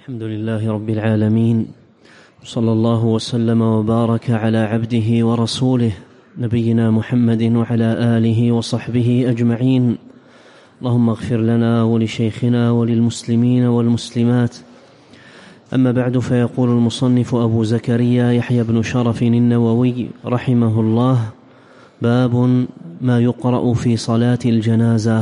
الحمد لله رب العالمين، صلى الله وسلم وبارك على عبده ورسوله نبينا محمد وعلى آله وصحبه أجمعين. اللهم اغفر لنا ولشيخنا وللمسلمين والمسلمات. أما بعد، فيقول المصنف أبو زكريا يحيى بن شرف النووي رحمه الله: باب ما يقرأ في صلاة الجنازة.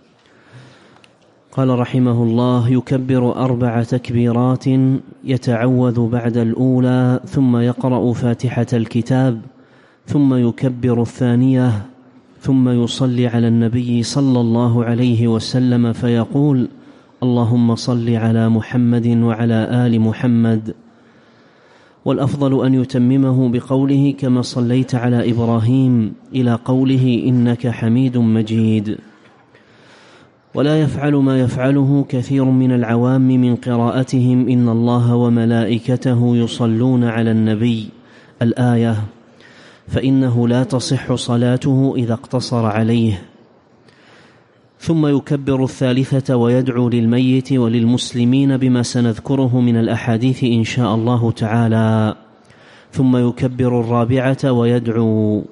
قال رحمه الله: يكبر 4 تكبيرات، يتعوذ بعد الأولى، ثم يقرأ فاتحة الكتاب، ثم يكبر 2، ثم يصلي على النبي صلى الله عليه وسلم فيقول: اللهم صل على محمد وعلى آل محمد. والأفضل أن يتممه بقوله: كما صليت على إبراهيم، إلى قوله: إنك حميد مجيد. ولا يفعل ما يفعله كثير من العوام من قراءتهم: إن الله وملائكته يصلون على النبي، الآية، فإنه لا تصح صلاته إذا اقتصر عليه. ثم يكبر 3 ويدعو للميت وللمسلمين بما سنذكره من الأحاديث إن شاء الله تعالى. ثم يكبر 4 ويدعو.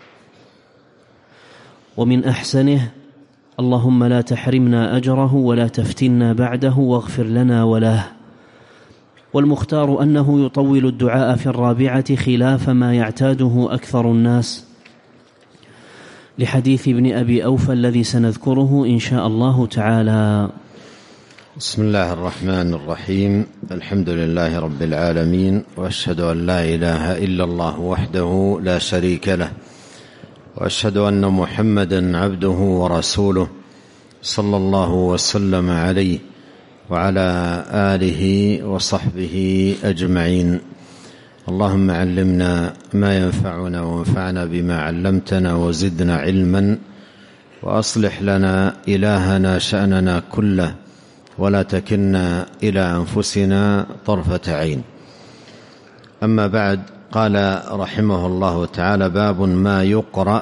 ومن أحسنه: اللهم لا تحرمنا أجره ولا تفتنا بعده واغفر لنا وله. والمختار أنه يطول الدعاء في 4 خلاف ما يعتاده أكثر الناس، لحديث ابن أبي أوفى الذي سنذكره إن شاء الله تعالى. بسم الله الرحمن الرحيم. الحمد لله رب العالمين، وأشهد أن لا إله إلا الله وحده لا شريك له، وأشهد أن محمدا عبده ورسوله، صلى الله وسلم عليه وعلى آله وصحبه أجمعين. اللهم علمنا ما ينفعنا وانفعنا بما علمتنا وزدنا علما، وأصلح لنا إلهنا شأننا كله، ولا تكلنا إلى أنفسنا طرفة عين. أما بعد، قال رحمه الله تعالى: باب ما يقرأ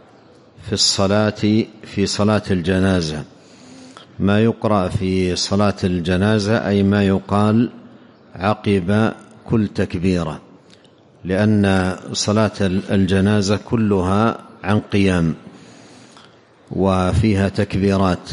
في صلاة الجنازة. ما يقرأ في صلاة الجنازة أي ما يقال عقب كل تكبيرة، لأن صلاة الجنازة كلها عن قيام وفيها تكبيرات.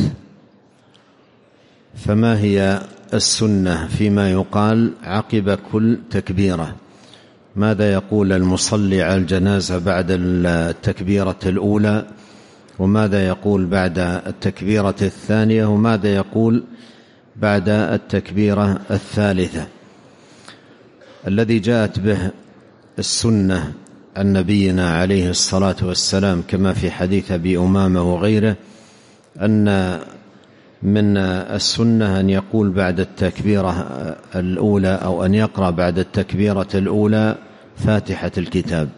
فما هي السنة فيما يقال عقب كل تكبيرة؟ ماذا يقول المصلي على الجنازة بعد التكبيرة الأولى، وماذا يقول بعد التكبيرة الثانية، وماذا يقول بعد التكبيرة الثالثة؟ الذي جاءت به السنة عن نبينا عليه الصلاة والسلام كما في حديث أبي أمامة وغيره، أن من السنة أن يقول بعد التكبيرة الأولى، أو أن يقرأ بعد التكبيرة الأولى فاتحة الكتاب،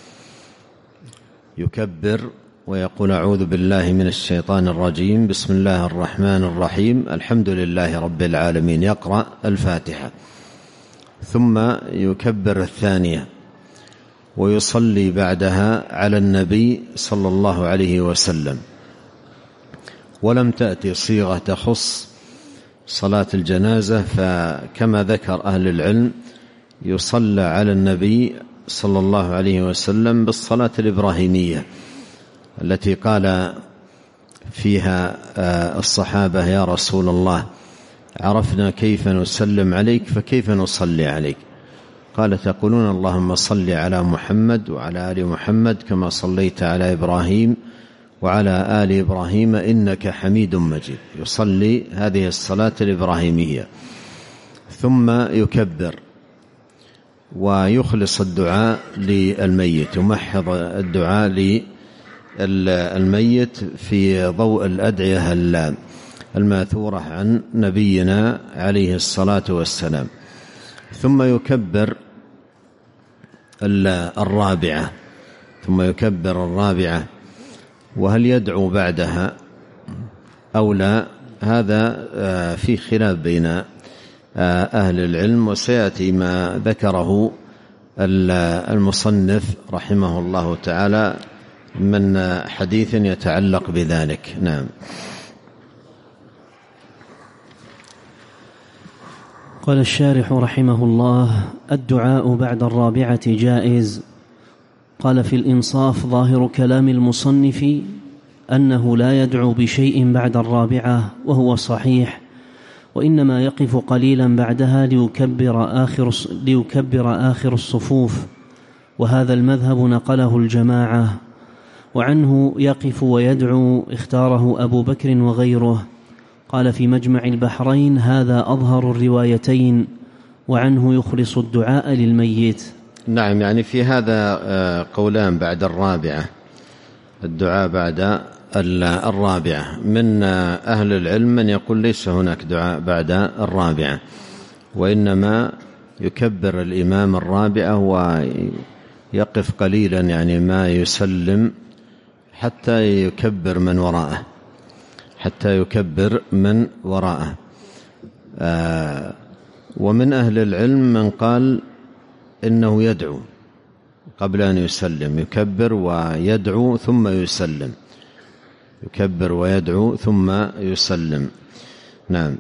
يكبر ويقول: أعوذ بالله من الشيطان الرجيم، بسم الله الرحمن الرحيم، الحمد لله رب العالمين، يقرأ الفاتحة، ثم يكبر 2 ويصلي بعدها على النبي صلى الله عليه وسلم. ولم تأتي صيغة تخص صلاة الجنازة، فكما ذكر أهل العلم يصلى على النبي صلى الله عليه وسلم بالصلاة الإبراهيمية التي قال فيها الصحابة: يا رسول الله، عرفنا كيف نسلم عليك، فكيف نصلي عليك؟ قال: تقولون اللهم صل على محمد وعلى آل محمد كما صليت على إبراهيم وعلى آل إبراهيم إنك حميد مجيد. يصلي هذه الصلاة الإبراهيمية، ثم يكبر ويخلص الدعاء للميت، يمحض الدعاء للميت في ضوء الأدعية الماثورة عن نبينا عليه الصلاة والسلام. ثم يكبر 4، ثم يكبر 4. وهل يدعو بعدها أو لا؟ هذا في خلاف بين أهل العلم، وسيأتي ما ذكره المصنف رحمه الله تعالى من حديث يتعلق بذلك. نعم. قال الشارح رحمه الله: الدعاء بعد الرابعة جائز. قال في الإنصاف: ظاهر كلام المصنف أنه لا يدعو بشيء بعد الرابعة، وهو صحيح، وإنما يقف قليلا بعدها ليكبر آخر الصفوف، وهذا المذهب نقله الجماعة. وعنه يقف ويدعو اختاره أبو بكر وغيره. قال في مجمع البحرين: هذا أظهر الروايتين، وعنه يخلص الدعاء للميت. نعم، يعني في هذا قولان بعد الرابعة، الدعاء بعد الرابعة. من أهل العلم من يقول ليس هناك دعاء بعد الرابعة، وإنما يكبر الإمام الرابعة ويقف قليلا، يعني ما يسلم حتى يكبر من وراءه. ومن أهل العلم من قال إنه يدعو قبل أن يسلم، يكبر ويدعو ثم يسلم، يكبر ويدعو ثم يسلم. نعم.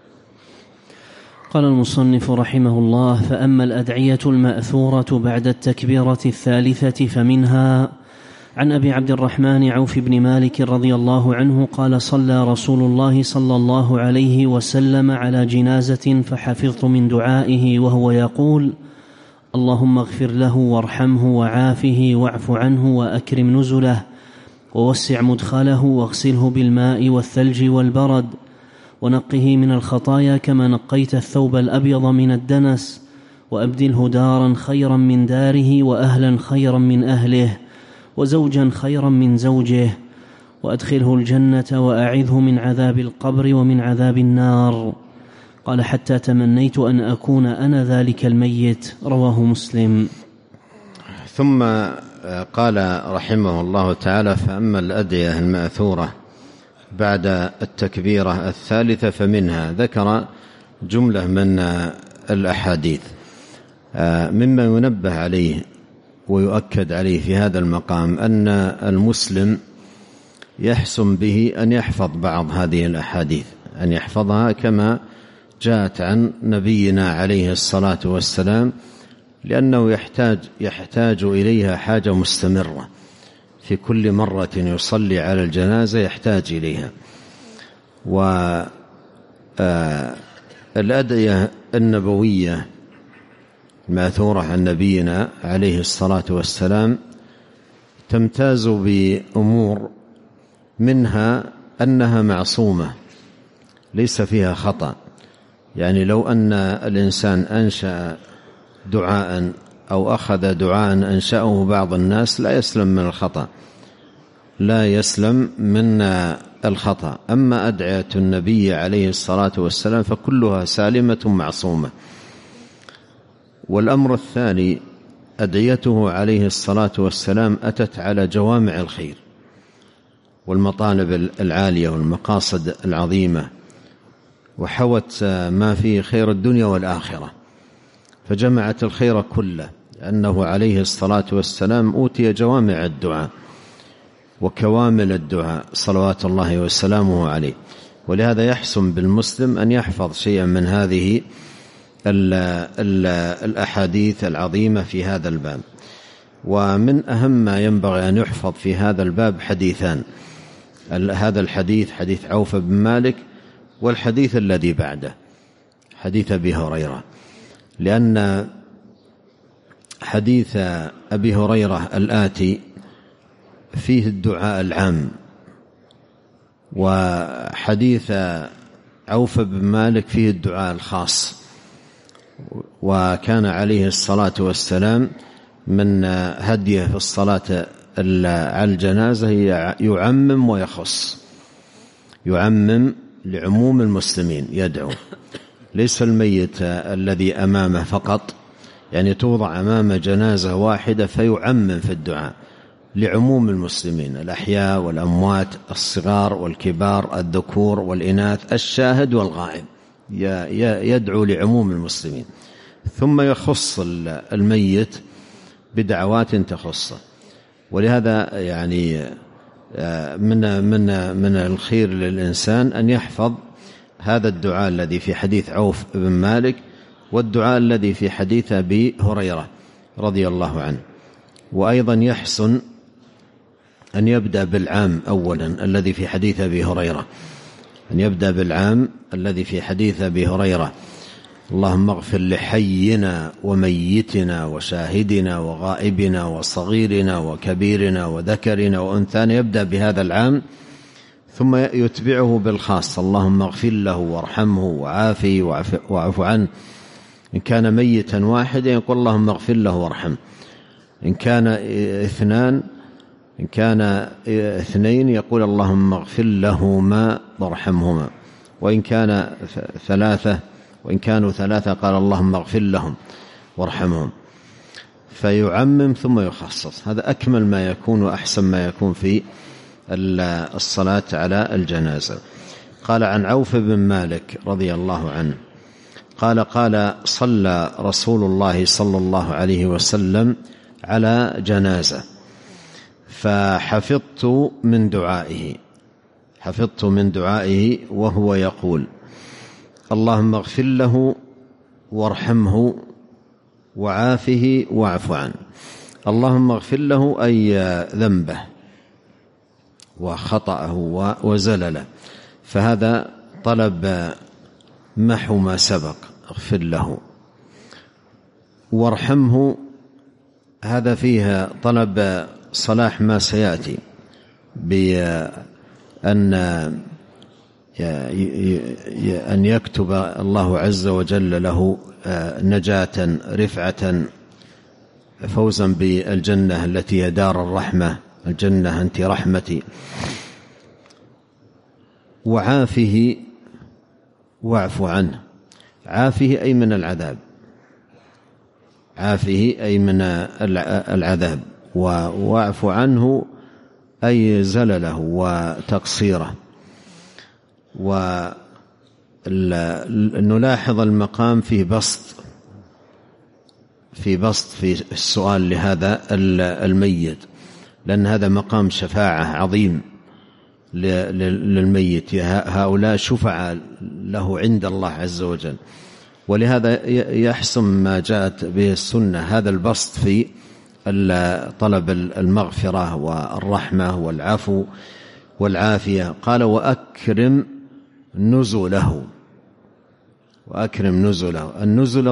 قال المصنف رحمه الله: فأما الأدعية المأثورة بعد التكبيرة الثالثة فمنها: عن أبي عبد الرحمن عوف بن مالك رضي الله عنه قال: صلى رسول الله صلى الله عليه وسلم على جنازة فحفظت من دعائه وهو يقول: اللهم اغفر له وارحمه وعافه واعف عنه وأكرم نزله ووسع مدخله واغسله بالماء والثلج والبرد ونقه من الخطايا كما نقيت الثوب الأبيض من الدنس، وأبدله دارا خيرا من داره وأهلا خيرا من أهله وزوجا خيرا من زوجه، وأدخله الجنة وأعذه من عذاب القبر ومن عذاب النار. قال: حتى تمنيت أن أكون أنا ذلك الميت. رواه مسلم. ثم قال رحمه الله تعالى: فأما الأدعية المأثورة بعد التكبيرة الثالثة فمنها. ذكر جملة من الأحاديث. مما ينبه عليه ويؤكد عليه في هذا المقام أن المسلم يحسن به أن يحفظ بعض هذه الأحاديث، أن يحفظها كما جاءت عن نبينا عليه الصلاة والسلام، لأنه يحتاج إليها حاجة مستمرة. في كل مرة يصلي على الجنازة يحتاج إليها. والأدعية النبوية المأثورة عن نبينا عليه الصلاة والسلام تمتاز بأمور، منها أنها معصومة ليس فيها خطأ. يعني لو أن الإنسان أنشأ دعاء أو أخذ دعاء أنشأه بعض الناس لا يسلم من الخطأ. أما أدعية النبي عليه الصلاة والسلام فكلها سالمة معصومة. والأمر الثاني: أدعيته عليه الصلاة والسلام أتت على جوامع الخير والمطالب العالية والمقاصد العظيمة، وحوت ما فيه خير الدنيا والآخرة، فجمعت الخير كله، لأنه عليه الصلاة والسلام أوتي جوامع الدعاء وكوامل الدعاء صلوات الله وسلامه عليه. ولهذا يحسن بالمسلم أن يحفظ شيئا من هذه الأحاديث العظيمة في هذا الباب. ومن أهم ما ينبغي أن يحفظ في هذا الباب حديثان: هذا الحديث حديث عوف بن مالك، والحديث الذي بعده حديث أبي هريرة، لأن حديث أبي هريرة الآتي فيه الدعاء العام، وحديث عوف بن مالك فيه الدعاء الخاص. وكان عليه الصلاة والسلام من هديه في الصلاة على الجنازة يعمم ويخص، يعمم لعموم المسلمين، يدعو ليس الميت الذي أمامه فقط، يعني توضع أمام جنازة واحدة فيعمم في الدعاء لعموم المسلمين، الأحياء والأموات، الصغار والكبار، الذكور والإناث، الشاهد والغائب، يدعو لعموم المسلمين. ثم يخص الميت بدعوات تخصه. ولهذا يعني من الخير للإنسان أن يحفظ هذا الدعاء الذي في حديث عوف بن مالك، والدعاء الذي في حديث أبي هريرة رضي الله عنه. وأيضا يحسن أن يبدأ بالعام أولا الذي في حديث أبي هريرة، أن يبدأ بالعام الذي في حديث أبي هريرة: اللهم اغفر لحينا وميتنا وشاهدنا وغائبنا وصغيرنا وكبيرنا وذكرنا وأنثانا. يبدأ بهذا العام ثم يتبعه بالخاص: اللهم اغفر له وارحمه وعافه واعف عنه. إن كان ميتا واحدا يقول اللهم اغفر له وارحمه. إن كان اثنين يقول اللهم اغفر لهما وارحمهما. وإن كانوا ثلاثة قال اللهم اغفر لهم وارحمهم. فيعمم ثم يخصص. هذا أكمل ما يكون وأحسن ما يكون في الصلاة على الجنازة. قال عن عوف بن مالك رضي الله عنه قال صلى رسول الله صلى الله عليه وسلم على جنازة فحفظت من دعائه وهو يقول: اللهم اغفر له وارحمه وعافه واعف عنه. اللهم اغفر له أي ذنبه وخطأه وزلله، فهذا طلب محو ما سبق، اغفر له. وارحمه هذا فيها طلب صلاح ما سيأتي، بأن يكتب الله عز وجل له نجاة رفعة فوزا بالجنة التي هي دار الرحمة، الجنة أنت رحمتي. وعافه واعف عنه. عافه أي من العذاب، عافه أي من العذاب، واعف عنه أي زلله وتقصيره. ونلاحظ المقام فيه بسط في السؤال لهذا الميت، لأن هذا مقام شفاعة عظيم للميت. هؤلاء شفعاء له عند الله عز وجل، ولهذا يحسن ما جاءت به السنة هذا البسط في طلب المغفرة والرحمة والعفو والعافية. قال: وأكرم نزله. النزل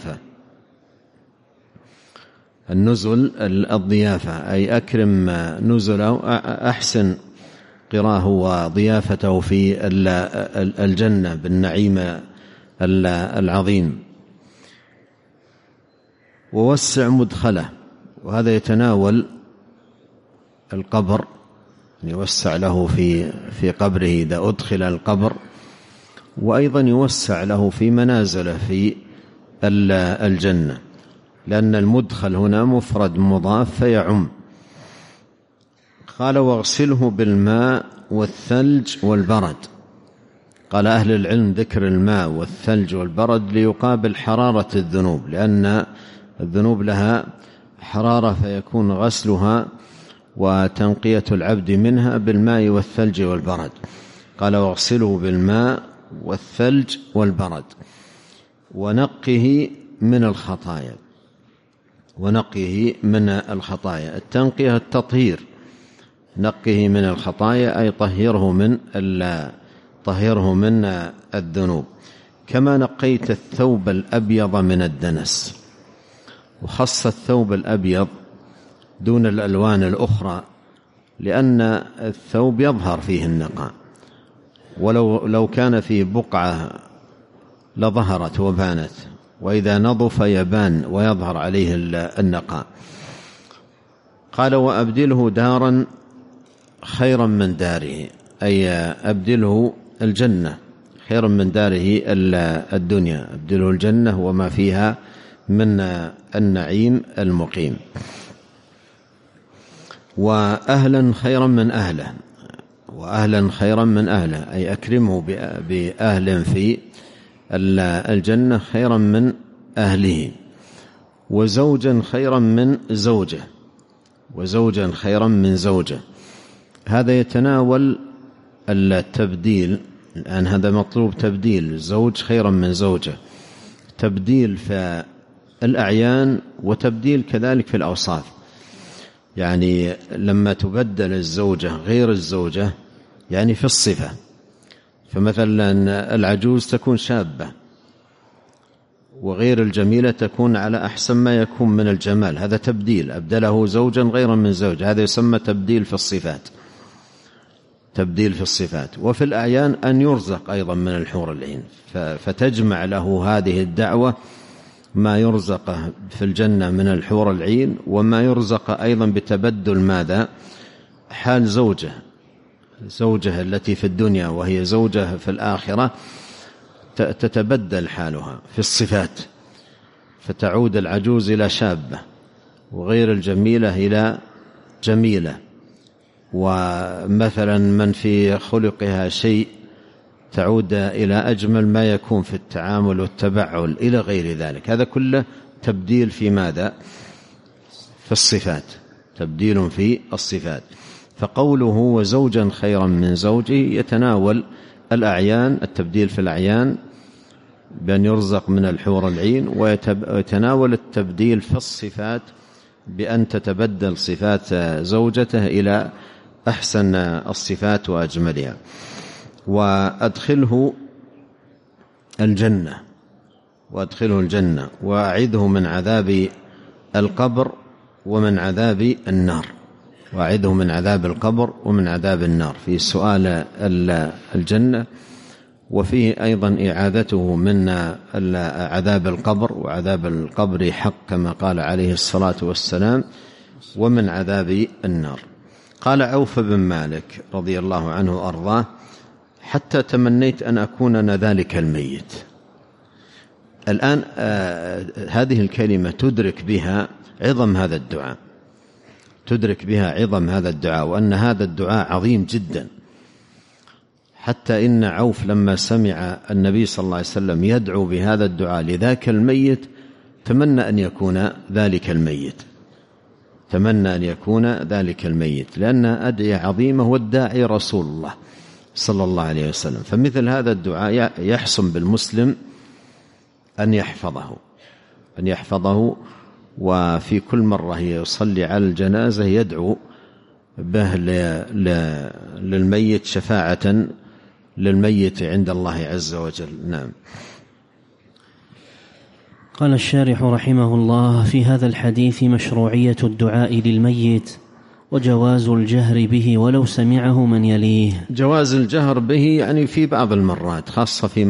الضيافة، أي أكرم نزله، أحسن قراه وضيافته في الجنة بالنعيم العظيم. ووسع مدخله، وهذا يتناول القبر، يوسع له في قبره إذا أدخل القبر، وأيضا يوسع له في منازله في الجنة، لأن المدخل هنا مفرد مضاف فيعم. قال: واغسله بالماء والثلج والبرد. قال أهل العلم ذكر الماء والثلج والبرد ليقابل حرارة الذنوب، لأن الذنوب لها حرارة، فيكون غسلها وتنقية العبد منها بالماء والثلج والبرد. قال: واغسله بالماء والثلج والبرد ونقه من الخطايا. التنقية التطهير، نقه من الخطايا أي طهره من الذنوب. كما نقيت الثوب الأبيض من الدنس. وخص الثوب الأبيض دون الألوان الأخرى، لأن الثوب يظهر فيه النقاء، ولو كان في بقعة لظهرت وبانت، وإذا نظف يبان ويظهر عليه النقاء. قال: وأبدله دارا خيرا من داره، أي أبدله الجنة خيرا من داره الدنيا، أبدله الجنة وما فيها من النعيم المقيم. وأهلا خيرا من أهله، أي أكرمه بأهل في الجنة خيرا من أهله. وزوجا خيرا من زوجه. هذا يتناول التبديل، الآن هذا مطلوب تبديل، زوج خيرا من زوجه. تبديل في الأعيان وتبديل كذلك في الأوصاف. يعني لما تبدل الزوجة غير الزوجة يعني في الصفة، فمثلا العجوز تكون شابة وغير الجميلة تكون على أحسن ما يكون من الجمال، هذا تبديل، أبدله زوجا غير من زوج، هذا يسمى تبديل في الصفات، تبديل في الصفات. وفي الأعيان أن يرزق أيضا من الحور العين، فتجمع له هذه الدعوة ما يرزق في الجنة من الحور العين، وما يرزق أيضا بتبدل ماذا؟ حال زوجة التي في الدنيا وهي زوجة في الآخرة تتبدل حالها في الصفات، فتعود العجوز إلى شابة وغير الجميلة إلى جميلة، ومثلا من في خلقها شيء تعود إلى أجمل ما يكون في التعامل والتبعل إلى غير ذلك. هذا كله تبديل في ماذا؟ في الصفات، تبديل في الصفات. فقوله وزوجا خيرا من زوجه يتناول الأعيان، التبديل في الأعيان بأن يرزق من الحور العين، ويتناول التبديل في الصفات بأن تتبدل صفات زوجته إلى أحسن الصفات وأجملها. وأدخله الجنة وأعذه من عذاب القبر ومن عذاب النار، وأعذه من عذاب القبر ومن عذاب النار في سؤال الجنة، وفيه أيضا إعاذته من عذاب القبر، وعذاب القبر حق كما قال عليه الصلاة والسلام، ومن عذاب النار. قال عوف بن مالك رضي الله عنه وأرضاه حتى تمنيت أن أكون أنا ذلك الميت. الآن هذه الكلمة تدرك بها عظم هذا الدعاء، تدرك بها عظم هذا الدعاء، وأن هذا الدعاء عظيم جدا، حتى إن عوف لما سمع النبي صلى الله عليه وسلم يدعو بهذا الدعاء لذاك الميت تمنى أن يكون ذلك الميت، تمنى أن يكون ذلك الميت، لأن أدعية عظيمة والداعي رسول الله صلى الله عليه وسلم. فمثل هذا الدعاء يحسن بالمسلم أن يحفظه، وفي كل مرة يصلي على الجنازة يدعو به للميت شفاعة للميت عند الله عز وجل. نعم. قال الشارح رحمه الله: في هذا الحديث مشروعية الدعاء للميت وجواز الجهر به ولو سمعه من يليه. جواز الجهر به يعني في بعض المرات، خاصة في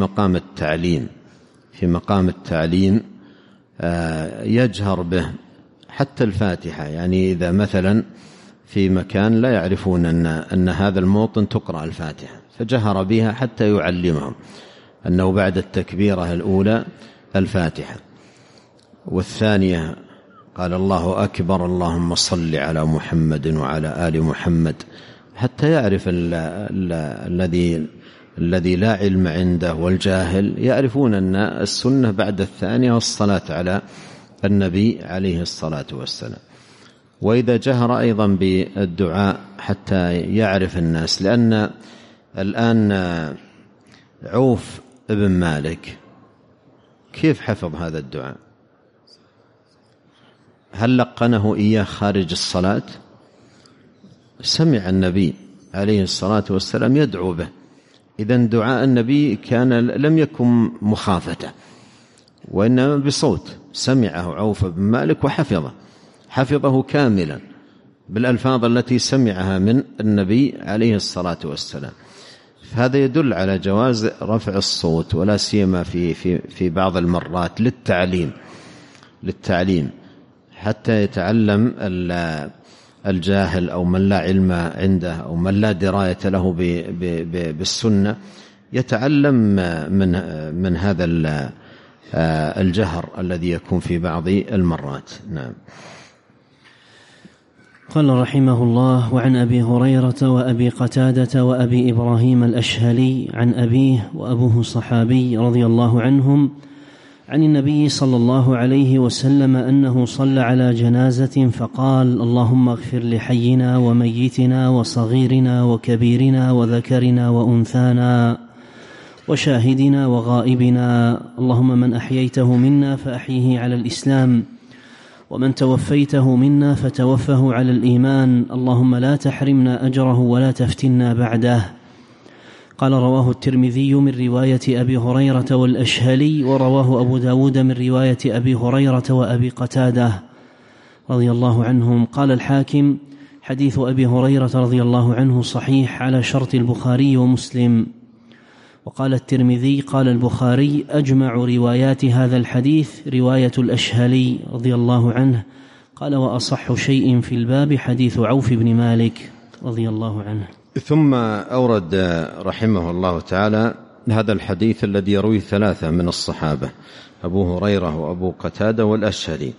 مقام التعليم يجهر به، حتى الفاتحة، يعني إذا مثلا في مكان لا يعرفون أن هذا الموطن تقرأ الفاتحة فجهر بها حتى يعلمهم أنه بعد التكبيرة الأولى الفاتحة، والثانية قال الله أكبر اللهم صل على محمد وعلى آل محمد، حتى يعرف الذي لا علم عنده والجاهل يعرفون أن السنة بعد الثانية والصلاة على النبي عليه الصلاة والسلام. وإذا جهر أيضا بالدعاء حتى يعرف الناس، لأن الآن عوف ابن مالك كيف حفظ هذا الدعاء؟ هل لقنه إياه خارج الصلاة؟ سمع النبي عليه الصلاة والسلام يدعو به، إذن دعاء النبي لم يكن مخافة وإنما بصوت، سمعه عوف بن مالك وحفظه كاملا بالألفاظ التي سمعها من النبي عليه الصلاة والسلام. فهذا يدل على جواز رفع الصوت، ولا سيما في بعض المرات للتعليم حتى يتعلم الجاهل أو من لا علم عنده أو من لا دراية له بالسنة، يتعلم من هذا الجهر الذي يكون في بعض المرات. نعم. قال رحمه الله: وعن أبي هريرة وأبي قتادة وأبي إبراهيم الأشهلي عن أبيه وأبوه صحابي رضي الله عنهم عن النبي صلى الله عليه وسلم أنه صلى على جنازة فقال: اللهم اغفر لحينا وميتنا وصغيرنا وكبيرنا وذكرنا وأنثانا وشاهدنا وغائبنا. اللهم من أحييته منا فأحيه على الإسلام، ومن توفيته منا فتوفه على الإيمان. اللهم لا تحرمنا أجره ولا تفتنا بعده. قال: رواه الترمذي من رواية أبي هريرة والأشهلي، ورواه أبو داود من رواية أبي هريرة وأبي قتادة رضي الله عنهم. قال الحاكم: حديث أبي هريرة رضي الله عنه صحيح على شرط البخاري ومسلم. وقال الترمذي: قال البخاري: أجمع روايات هذا الحديث رواية الأشهلي رضي الله عنه. قال: وأصح شيء في الباب حديث عوف بن مالك رضي الله عنه. ثم أورد رحمه الله تعالى هذا الحديث الذي يروي 3 من الصحابة: أبو هريرة وأبو قتادة والأشهلي.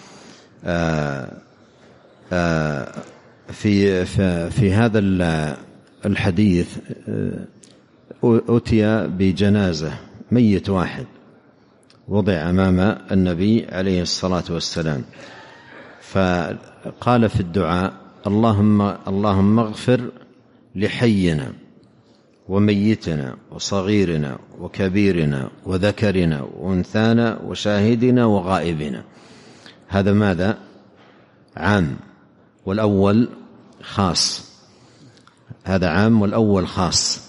في هذا الحديث أتي بجنازة، ميت واحد وضع أمام النبي عليه الصلاة والسلام، فقال في الدعاء: اللهم اغفر لحينا وميتنا وصغيرنا وكبيرنا وذكرنا وأنثانا وشاهدنا وغائبنا. هذا ماذا؟ عام، والأول خاص. هذا عام والأول خاص.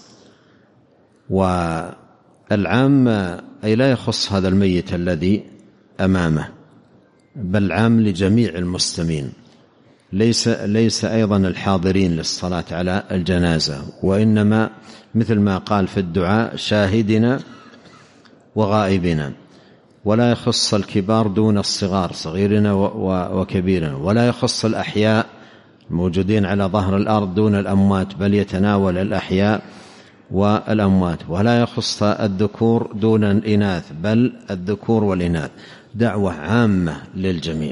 والعام أي لا يخص هذا الميت الذي أمامه، بل عام لجميع المسلمين، ليس أيضا الحاضرين للصلاة على الجنازة، وإنما مثل ما قال في الدعاء: شاهدنا وغائبنا. ولا يخص الكبار دون الصغار، صغيرنا وكبيرنا، ولا يخص الأحياء الموجودين على ظهر الأرض دون الأموات، بل يتناول الأحياء والأموات. ولا يخص الذكور دون الإناث، بل الذكور والإناث. دعوة عامة للجميع.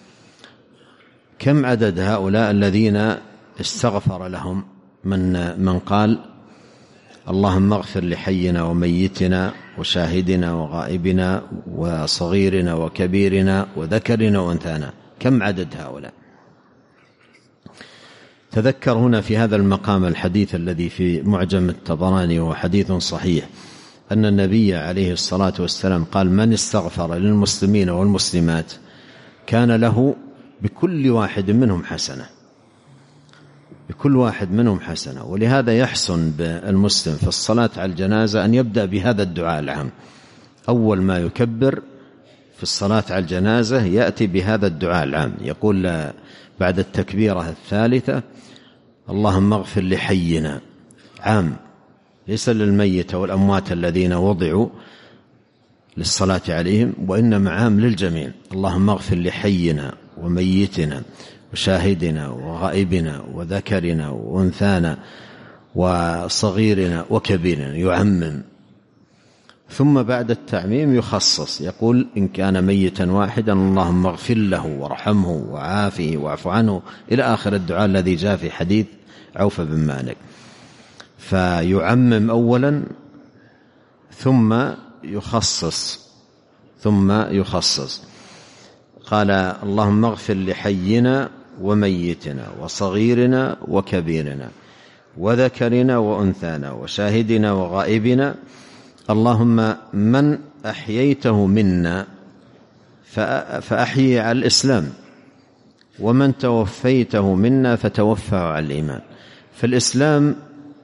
كم عدد هؤلاء الذين استغفر لهم من قال: اللهم اغفر لحينا وميتنا وشاهدنا وغائبنا وصغيرنا وكبيرنا وذكرنا وأنثانا؟ كم عدد هؤلاء؟ تذكر هنا في هذا المقام الحديث الذي في معجم الطبراني، وهو حديث صحيح، أن النبي عليه الصلاة والسلام قال: من استغفر للمسلمين والمسلمات كان له بكل واحد منهم حسنة، بكل واحد منهم حسنة. ولهذا يحسن بالمسلم في الصلاة على الجنازة أن يبدأ بهذا الدعاء العام. أول ما يكبر في الصلاة على الجنازة يأتي بهذا الدعاء العام، يقول بعد التكبيرة الثالثة: اللهم اغفر لحينا، عام، ليس للميت والأموات الذين وضعوا للصلاة عليهم، وإنما عام للجميع. اللهم اغفر لحينا وميتنا وشاهدنا وغائبنا وذكرنا وأنثانا وصغيرنا وكبيرنا، يعمم. ثم بعد التعميم يخصص، يقول: إن كان ميتا واحدا اللهم اغفر له وارحمه وعافه واعف عنه، إلى آخر الدعاء الذي جاء في حديث عوف بن مالك. فيعمم أولا ثم يخصص. قال: اللهم اغفر لحينا وميتنا وصغيرنا وكبيرنا وذكرنا وأنثانا وشاهدنا وغائبنا. اللهم من أحييته منا فأحيي على الإسلام، ومن توفيته منا فتوفه على الإيمان. فالإسلام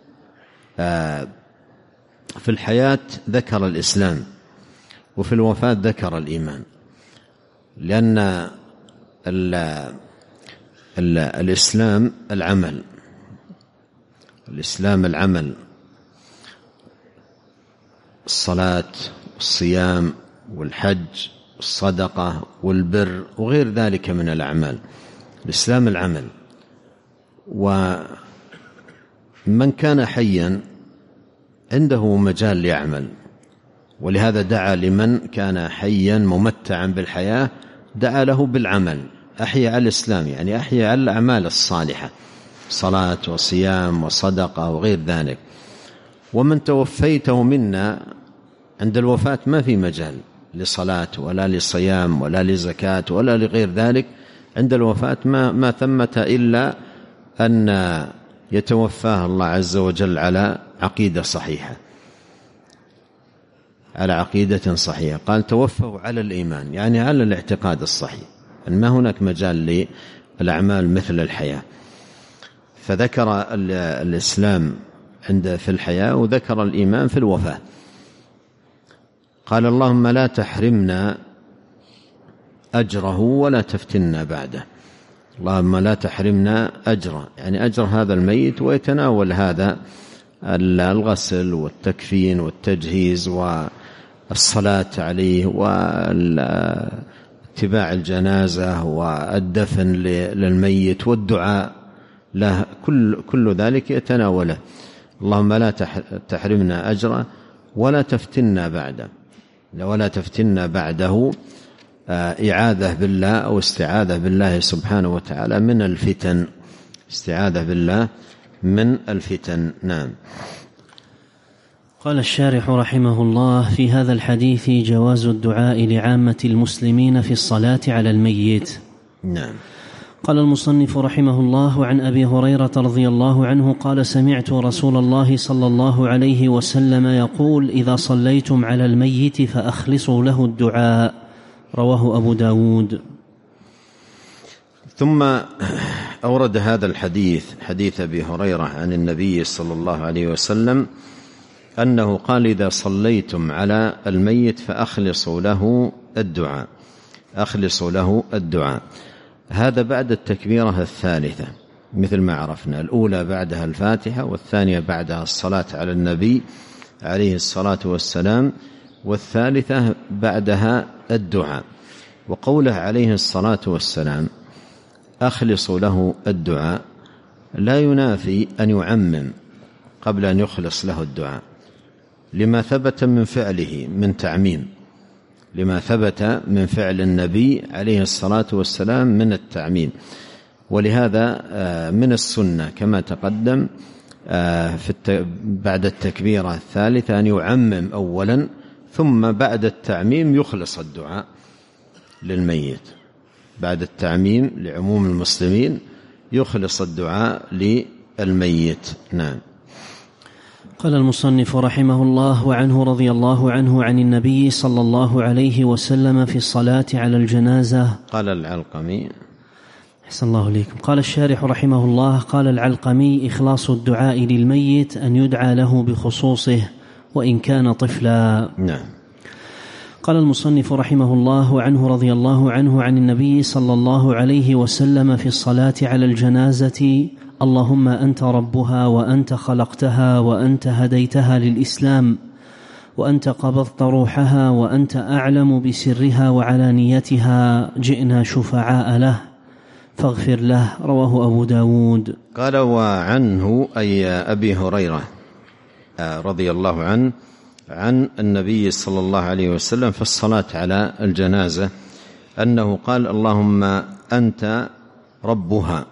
في الحياة ذكر الإسلام، وفي الوفاة ذكر الإيمان، لأن الإسلام العمل، الإسلام العمل، الصلاة والصيام والحج والصدقة والبر وغير ذلك من الأعمال. الإسلام العمل. ومن كان حيا عنده مجال ليعمل، ولهذا دعا لمن كان حيا ممتعا بالحياة، دعا له بالعمل. أحيي على الإسلام يعني أحيي على الأعمال الصالحة، صلاة وصيام وصدقة وغير ذلك. ومن توفيته منا، عند الوفاة ما في مجال لصلاة ولا لصيام ولا لزكاة ولا لغير ذلك. عند الوفاة ما ثمة إلا أن يتوفاه الله عز وجل على عقيدة صحيحة. على عقيدة صحيحة. قال توفوا على الإيمان، يعني على الاعتقاد الصحيح، ما هناك مجال للأعمال مثل الحياة. فذكر الإسلام في الحياة، وذكر الإيمان في الوفاة. قال اللهم لا تحرمنا أجره ولا تفتنا بعده. اللهم لا تحرمنا أجره، يعني أجر هذا الميت، ويتناول هذا الغسل والتكفين والتجهيز والصلاة عليه واتباع الجنازة والدفن للميت والدعاء له، كل ذلك يتناوله. اللهم لا تحرمنا أجره ولا تفتنا بعده، ولا تفتنا بعده إعاذة بالله أو استعاذة بالله سبحانه وتعالى من الفتن، استعاذة بالله من الفتن. نعم. قال الشارح رحمه الله: في هذا الحديث جواز الدعاء لعامة المسلمين في الصلاة على الميت. نعم. قال المصنف رحمه الله: عن أبي هريرة رضي الله عنه قال: سمعت رسول الله صلى الله عليه وسلم يقول: إذا صليتم على الميت فأخلصوا له الدعاء. رواه أبو داود. ثم أورد هذا الحديث، حديث أبي هريرة عن النبي صلى الله عليه وسلم أنه قال: إذا صليتم على الميت فأخلصوا له الدعاء، أخلصوا له الدعاء. هذا بعد التكبيرة الثالثة، مثل ما عرفنا، الأولى بعدها الفاتحة، والثانية بعدها الصلاة على النبي عليه الصلاة والسلام، والثالثة بعدها الدعاء. وقوله عليه الصلاة والسلام أخلصوا له الدعاء لا ينافي أن يعمم قبل أن يخلص له الدعاء، لما ثبت من فعله من تعميم، لما ثبت من فعل النبي عليه الصلاة والسلام من التعميم. ولهذا من السنة كما تقدم بعد التكبيرة الثالثة أن يعمم أولا، ثم بعد التعميم يخلص الدعاء للميت. بعد التعميم لعموم المسلمين يخلص الدعاء للميت. نعم. قال المصنف رحمه الله: وعنه رضي الله عنه عن النبي صلى الله عليه وسلم في الصلاة على الجنازة. قال العلقمي أحسن الله إليكم. قال الشارح رحمه الله: قال العلقمي: إخلاص الدعاء للميت أن يدعى له بخصوصه وإن كان طفلا. نعم. قال المصنف رحمه الله: وعنه رضي الله عنه عن النبي صلى الله عليه وسلم في الصلاة على الجنازة: اللهم أنت ربها وأنت خلقتها وأنت هديتها للإسلام وأنت قبضت روحها وأنت أعلم بسرها وعلانيتها، جئنا شفعاء له فاغفر له. رواه أبو داود. قال: وعنه أي أبي هريرة رضي الله عنه عن النبي صلى الله عليه وسلم في الصلاة على الجنازة أنه قال: اللهم أنت ربها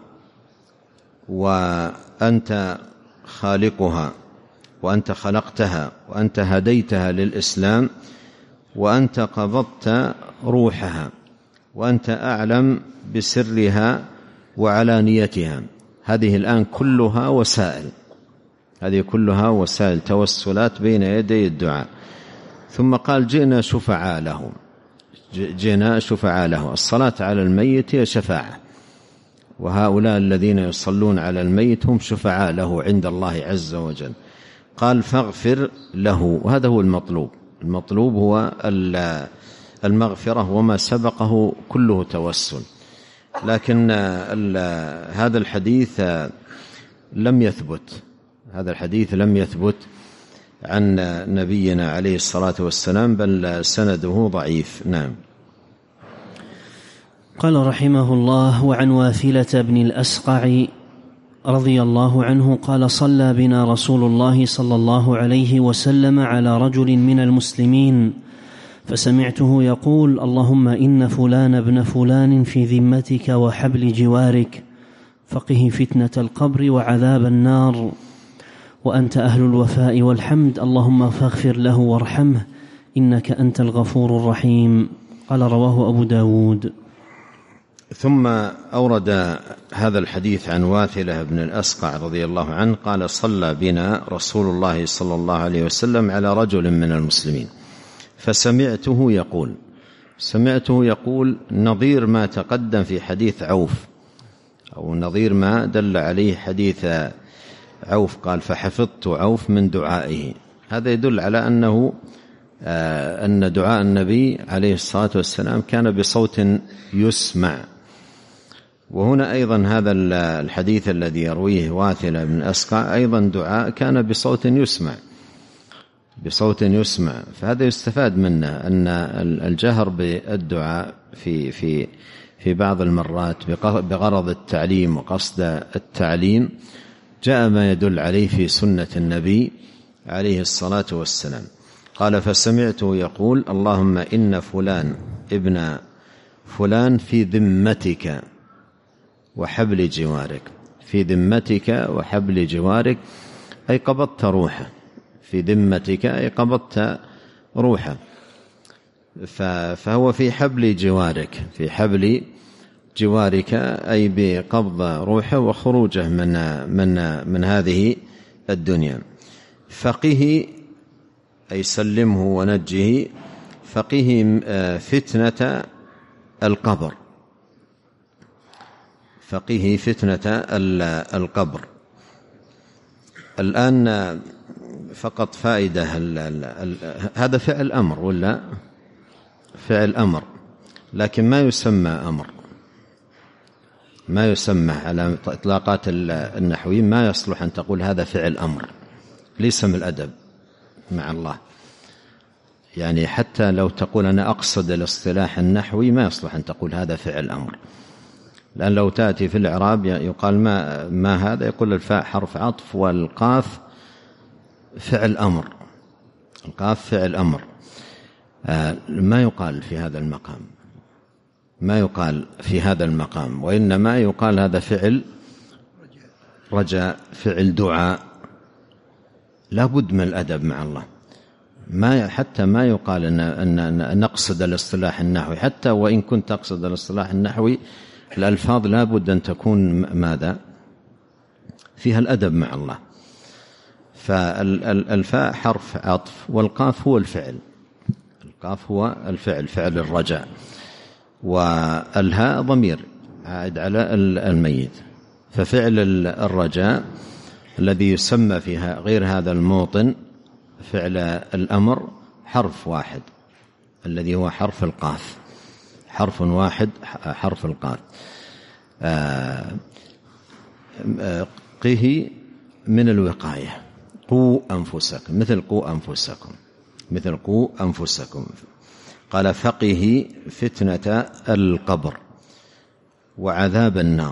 وأنت خالقها وأنت خلقتها وأنت هديتها للإسلام وأنت قبضت روحها وأنت أعلم بسرها وعلانيتها. هذه الآن كلها وسائل، هذه كلها وسائل توسلات بين يدي الدعاء. ثم قال: جئنا شفعاء له، جئنا شفعاء له. الصلاة على الميت هي شفاعة، وهؤلاء الذين يصلون على الميت هم شفعاء له عند الله عز وجل. قال: فاغفر له. وهذا هو المطلوب، المطلوب هو المغفرة، وما سبقه كله توسل. لكن هذا الحديث لم يثبت، هذا الحديث لم يثبت عن نبينا عليه الصلاة والسلام، بل سنده ضعيف. نعم. قال رحمه الله: وعن واثلة بن الأسقع رضي الله عنه قال: صلى بنا رسول الله صلى الله عليه وسلم على رجل من المسلمين، فسمعته يقول: اللهم إن فلان ابن فلان في ذمتك وحبل جوارك، فقه فتنة القبر وعذاب النار، وأنت أهل الوفاء والحمد، اللهم فاغفر له وارحمه إنك أنت الغفور الرحيم. قال: رواه أبو داود. ثم أورد هذا الحديث عن واثلة بن الأسقع رضي الله عنه قال: صلى بنا رسول الله صلى الله عليه وسلم على رجل من المسلمين. فسمعته يقول نظير ما تقدم في حديث عوف، أو نظير ما دل عليه حديث عوف، قال فحفظت عوف من دعائه. هذا يدل على أن دعاء النبي عليه الصلاة والسلام كان بصوت يسمع. وهنا أيضا هذا الحديث الذي يرويه واثلة بن أسقع أيضا دعاء كان بصوت يسمع. فهذا يستفاد منه أن الجهر بالدعاء في بعض المرات بغرض التعليم وقصد التعليم جاء ما يدل عليه في سنة النبي عليه الصلاة والسلام. قال فسمعته يقول اللهم إن فلان ابن فلان في ذمتك وحبل جوارك. في ذمتك وحبل جوارك أي قبضت روحه، في ذمتك أي قبضت روحه، فهو في حبل جوارك أي بقبض روحه وخروجه من هذه الدنيا. فقه أي سلمه ونجه، فقه فتنة القبر، فقه فتنة القبر. الآن فقط فائدة، هذا فعل أمر ولا فعل أمر، لكن ما يسمى أمر، ما يسمى على إطلاقات النحويين، ما يصلح أن تقول هذا فعل أمر، ليس من الأدب مع الله. يعني حتى لو تقول أنا أقصد الاصطلاح النحوي ما يصلح أن تقول هذا فعل أمر، لأن لو تأتي في الإعراب يقال ما هذا، يقول الفاء حرف عطف والقاف فعل أمر، القاف فعل أمر. ما يقال في هذا المقام، ما يقال في هذا المقام، وإنما يقال هذا فعل رجاء، فعل دعاء. لا بد من الأدب مع الله، حتى ما يقال أن نقصد الاصطلاح النحوي، حتى وإن كنت تقصد الاصطلاح النحوي الألفاظ لا بد أن تكون ماذا فيها الأدب مع الله. فالفاء حرف عطف والقاف هو الفعل، القاف هو الفعل، فعل الرجاء، والهاء ضمير عائد على الميت. ففعل الرجاء الذي يسمى فيها غير هذا الموطن فعل الأمر حرف واحد الذي هو حرف القاف، حرف واحد حرف القاف. قه من الوقاية، قوا أنفسكم، مثل قوا أنفسكم. قال فقه فتنة القبر وعذاب النار،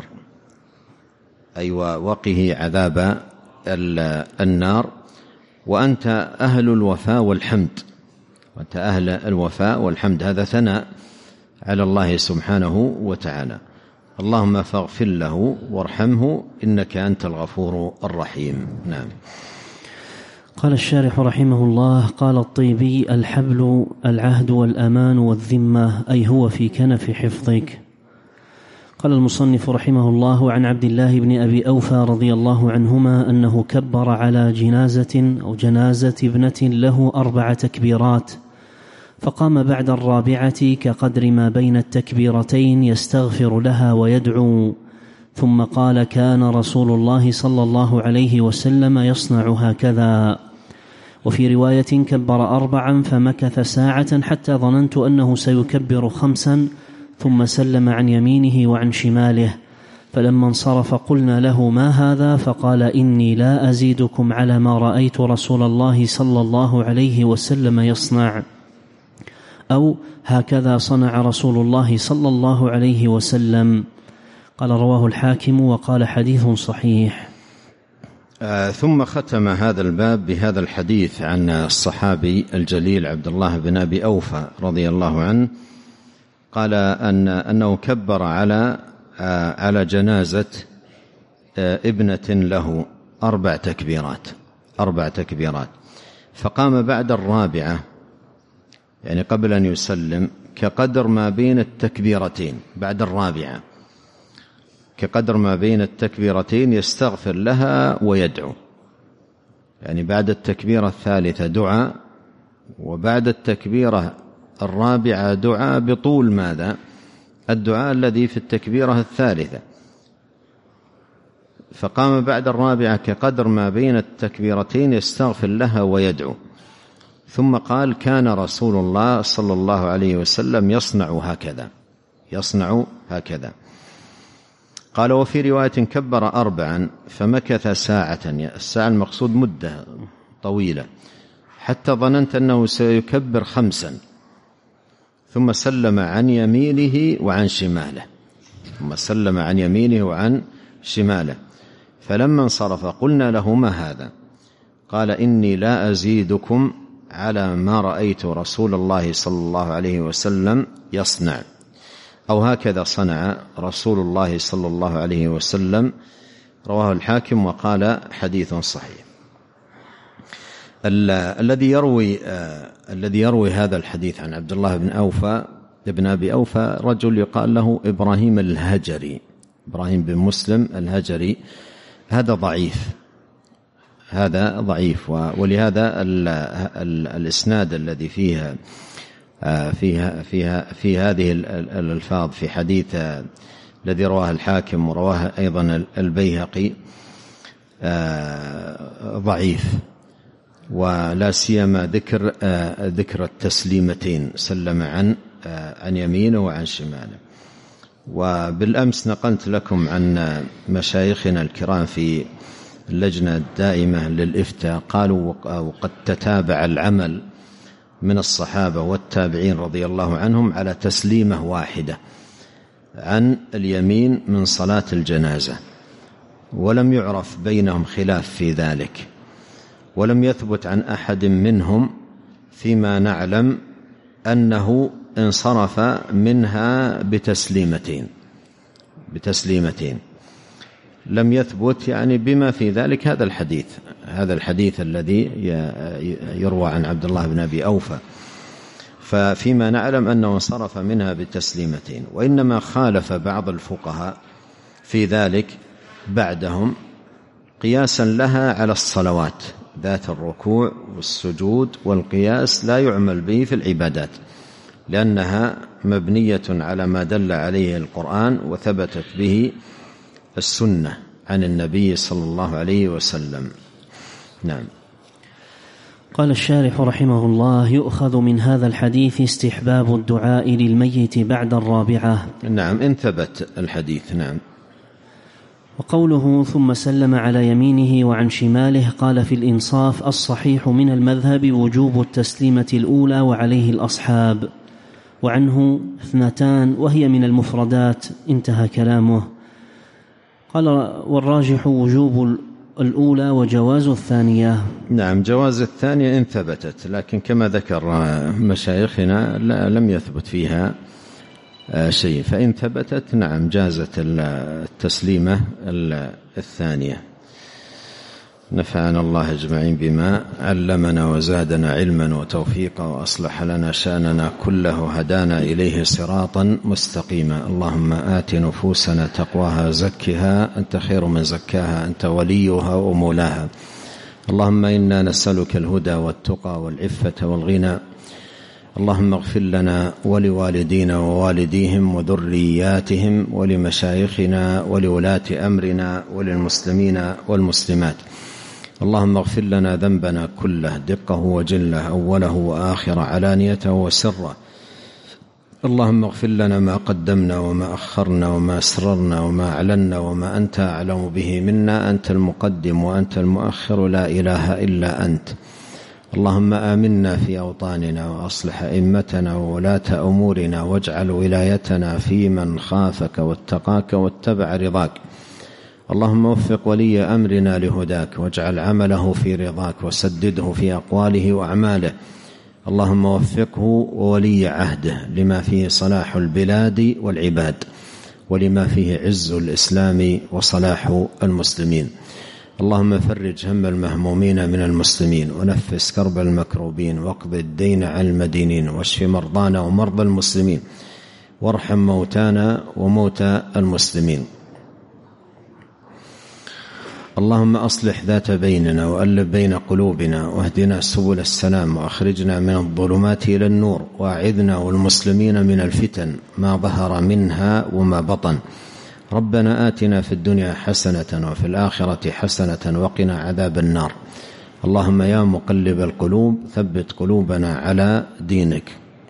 أي وقه عذاب النار. وأنت أهل الوفاء والحمد، وأنت أهل الوفاء والحمد، هذا ثناء على الله سبحانه وتعالى. اللهم فاغفر له وارحمه إنك أنت الغفور الرحيم. نعم. قال الشارح رحمه الله: قال الطيبي: الحبل العهد والأمان والذمة، أي هو في كنف حفظك. قال المصنف رحمه الله: عن عبد الله بن أبي أوفى رضي الله عنهما أنه كبر على جنازة ابنة له 4 تكبيرات، فقام بعد الرابعة كقدر ما بين التكبيرتين يستغفر لها ويدعو، ثم قال: كان رسول الله صلى الله عليه وسلم يصنع هكذا. وفي رواية: كبر 4 فمكث ساعة حتى ظننت أنه سيكبر 5، ثم سلم عن يمينه وعن شماله، فلما انصرف قلنا له: ما هذا؟ فقال: إني لا أزيدكم على ما رأيت رسول الله صلى الله عليه وسلم يصنع، أو هكذا صنع رسول الله صلى الله عليه وسلم. قال: رواه الحاكم وقال حديث صحيح. ثم ختم هذا الباب بهذا الحديث عن الصحابي الجليل عبد الله بن أبي أوفى رضي الله عنه، قال أنه كبر على جنازة ابنة له 4 تكبيرات، فقام بعد الرابعة، يعني قبل أن يسلم، كقدر ما بين التكبيرتين، بعد الرابعة كقدر ما بين التكبيرتين يستغفر لها ويدعو، يعني بعد التكبيرة الثالثة دعاء وبعد التكبيرة الرابعة دعاء بطول ماذا؟ الدعاء الذي في التكبيرة الثالثة، فقام بعد الرابعة كقدر ما بين التكبيرتين يستغفر لها ويدعو، ثم قال: كان رسول الله صلى الله عليه وسلم يصنع هكذا. قال: وفي رواية كبر 4 فمكث ساعة، الساعة المقصود مدة طويلة، حتى ظننت أنه سيكبر 5، ثم سلم عن يمينه وعن شماله، فلما انصرف قلنا له: ما هذا؟ قال: إني لا أزيدكم على ما رأيت رسول الله صلى الله عليه وسلم يصنع، أو هكذا صنع رسول الله صلى الله عليه وسلم. رواه الحاكم وقال: حديث صحيح. الذي يروي هذا الحديث عن عبد الله بن أبي أوفى رجل يقال له إبراهيم بن مسلم الهجري. هذا ضعيف، ولهذا الإسناد الذي في هذه الألفاظ في حديث الذي رواه الحاكم ورواه أيضا البيهقي ضعيف، ولا سيما ذكر التسليمتين، سلم عن يمينه وعن شماله. وبالأمس نقلت لكم عن مشايخنا الكرام في اللجنة الدائمة للإفتاء، قالوا: وقد تتابع العمل من الصحابة والتابعين رضي الله عنهم على تسليمة واحدة عن اليمين من صلاة الجنازة، ولم يعرف بينهم خلاف في ذلك، ولم يثبت عن أحد منهم فيما نعلم أنه انصرف منها بتسليمتين. لم يثبت يعني بما في ذلك هذا الحديث الذي يروى عن عبد الله بن أبي أوفى، ففيما نعلم أنه انصرف منها بتسليمتين، وإنما خالف بعض الفقهاء في ذلك بعدهم قياسا لها على الصلوات ذات الركوع والسجود، والقياس لا يعمل به في العبادات، لأنها مبنية على ما دل عليه القرآن وثبتت به السنة عن النبي صلى الله عليه وسلم. نعم. قال الشارح رحمه الله: يؤخذ من هذا الحديث استحباب الدعاء للميت بعد الرابعة. نعم، إن ثبت الحديث. نعم. وقوله: ثم سلم على يمينه وعن شماله، قال في الإنصاف: الصحيح من المذهب وجوب التسليمة الأولى وعليه الأصحاب، وعنه 2 وهي من المفردات. انتهى كلامه. قال: والراجح وجوب الأولى وجواز الثانية. نعم، جواز الثانية إن ثبتت، لكن كما ذكر مشايخنا لم يثبت فيها شيء، فإن ثبتت نعم جازت التسليمة الثانية. نفعنا الله أجمعين بما علمنا وزادنا علما وتوفيقا وأصلح لنا شأننا كله، هدانا إليه صراطا مستقيما. اللهم آت نفوسنا تقواها زكها أنت خير من زكاها أنت وليها ومولاها. اللهم إنا نسألك الهدى والتقى والعفة والغنى. اللهم اغفر لنا ولوالدينا ووالديهم وذرياتهم ولمشايخنا ولولاة أمرنا وللمسلمين والمسلمات. اللهم اغفر لنا ذنبنا كله دقه وجله أوله وآخر علانيته وسره. اللهم اغفر لنا ما قدمنا وما أخرنا وما أسررنا وما أعلنا وما أنت أعلم به منا. أنت المقدم وأنت المؤخر، لا إله إلا أنت. اللهم آمنا في أوطاننا وأصلح أئمتنا وولاة أمورنا، واجعل ولايتنا في من خافك واتقاك واتبع رضاك. اللهم وفق ولي أمرنا لهداك، واجعل عمله في رضاك، وسدده في أقواله وأعماله. اللهم وفقه وولي عهده لما فيه صلاح البلاد والعباد، ولما فيه عز الإسلام وصلاح المسلمين. اللهم فرج هم المهمومين من المسلمين، ونفس كرب المكروبين، واقض الدين عن المدينين، واشف مرضانا ومرضى المسلمين، وارحم موتانا وموتى المسلمين. اللهم أصلح ذات بيننا وألف بين قلوبنا واهدنا سبل السلام وأخرجنا من الظلمات إلى النور وأعذنا والمسلمين من الفتن ما ظهر منها وما بطن. ربنا آتنا في الدنيا حسنة وفي الآخرة حسنة وقنا عذاب النار. اللهم يا مقلب القلوب ثبت قلوبنا على دينك.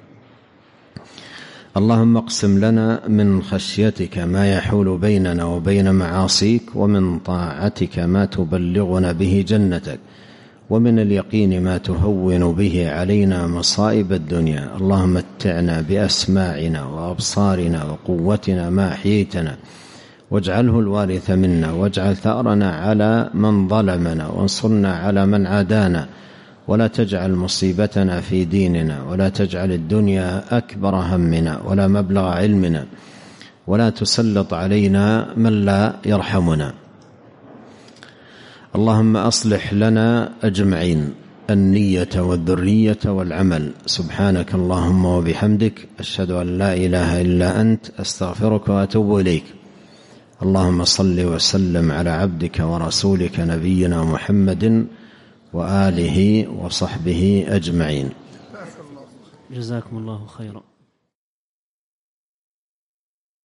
اللهم اقسم لنا من خشيتك ما يحول بيننا وبين معاصيك، ومن طاعتك ما تبلغنا به جنتك، ومن اليقين ما تهون به علينا مصائب الدنيا. اللهم متعنا بأسماعنا وأبصارنا وقوتنا ما أحييتنا، واجعله الوارث منا، واجعل ثأرنا على من ظلمنا، وانصرنا على من عادانا، ولا تجعل مصيبتنا في ديننا، ولا تجعل الدنيا أكبر همنا ولا مبلغ علمنا، ولا تسلط علينا من لا يرحمنا. اللهم أصلح لنا أجمعين النية والذرية والعمل. سبحانك اللهم وبحمدك، أشهد أن لا إله إلا أنت، أستغفرك وأتوب إليك. اللهم صل وسلم على عبدك ورسولك نبينا محمد وآله وصحبه أجمعين. جزاكم الله خيرا.